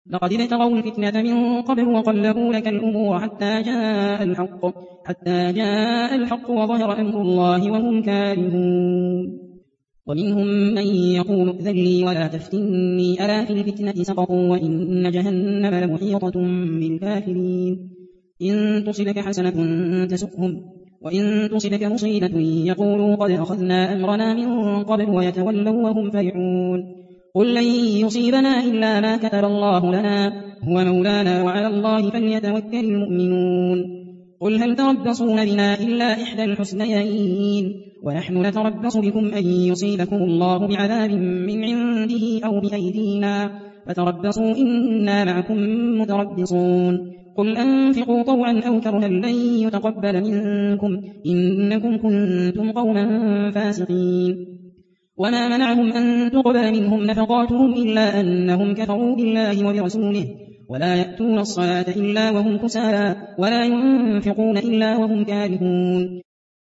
لقد ابتغوا الفتنة من قبل وقلبوا لك الأمور حتى جاء الحق وظهر أمر الله وهم كارهون. ومنهم من يقول ائذن لي ولا تفتني ألا في الفتنة سقطوا وإن جهنم لمحيطة بالكافرين. إن تصبك حسنة تسؤهم وإن تصبك مصيبة يقولوا قد أخذنا أمرنا من قبل ويتولوا وهم فرحون. قل لن يصيبنا إلا ما كتب الله لنا هو مولانا وعلى الله فليتوكل المؤمنون. قل هل تربصون بنا إلا إحدى الحسنيين ونحن نتربص بكم أن يصيبكم الله بعذاب من عنده أو بأيدينا فتربصوا إنا معكم متربصون. قل أنفقوا طوعا أو كرها لن يتقبل منكم إنكم كنتم قوما فاسقين. وما منعهم أن تقبل منهم نفقاتهم إلا أنهم كفروا بالله وبرسوله ولا يأتون الصلاة إلا وهم كسالى ولا ينفقون إلا وهم كارهون.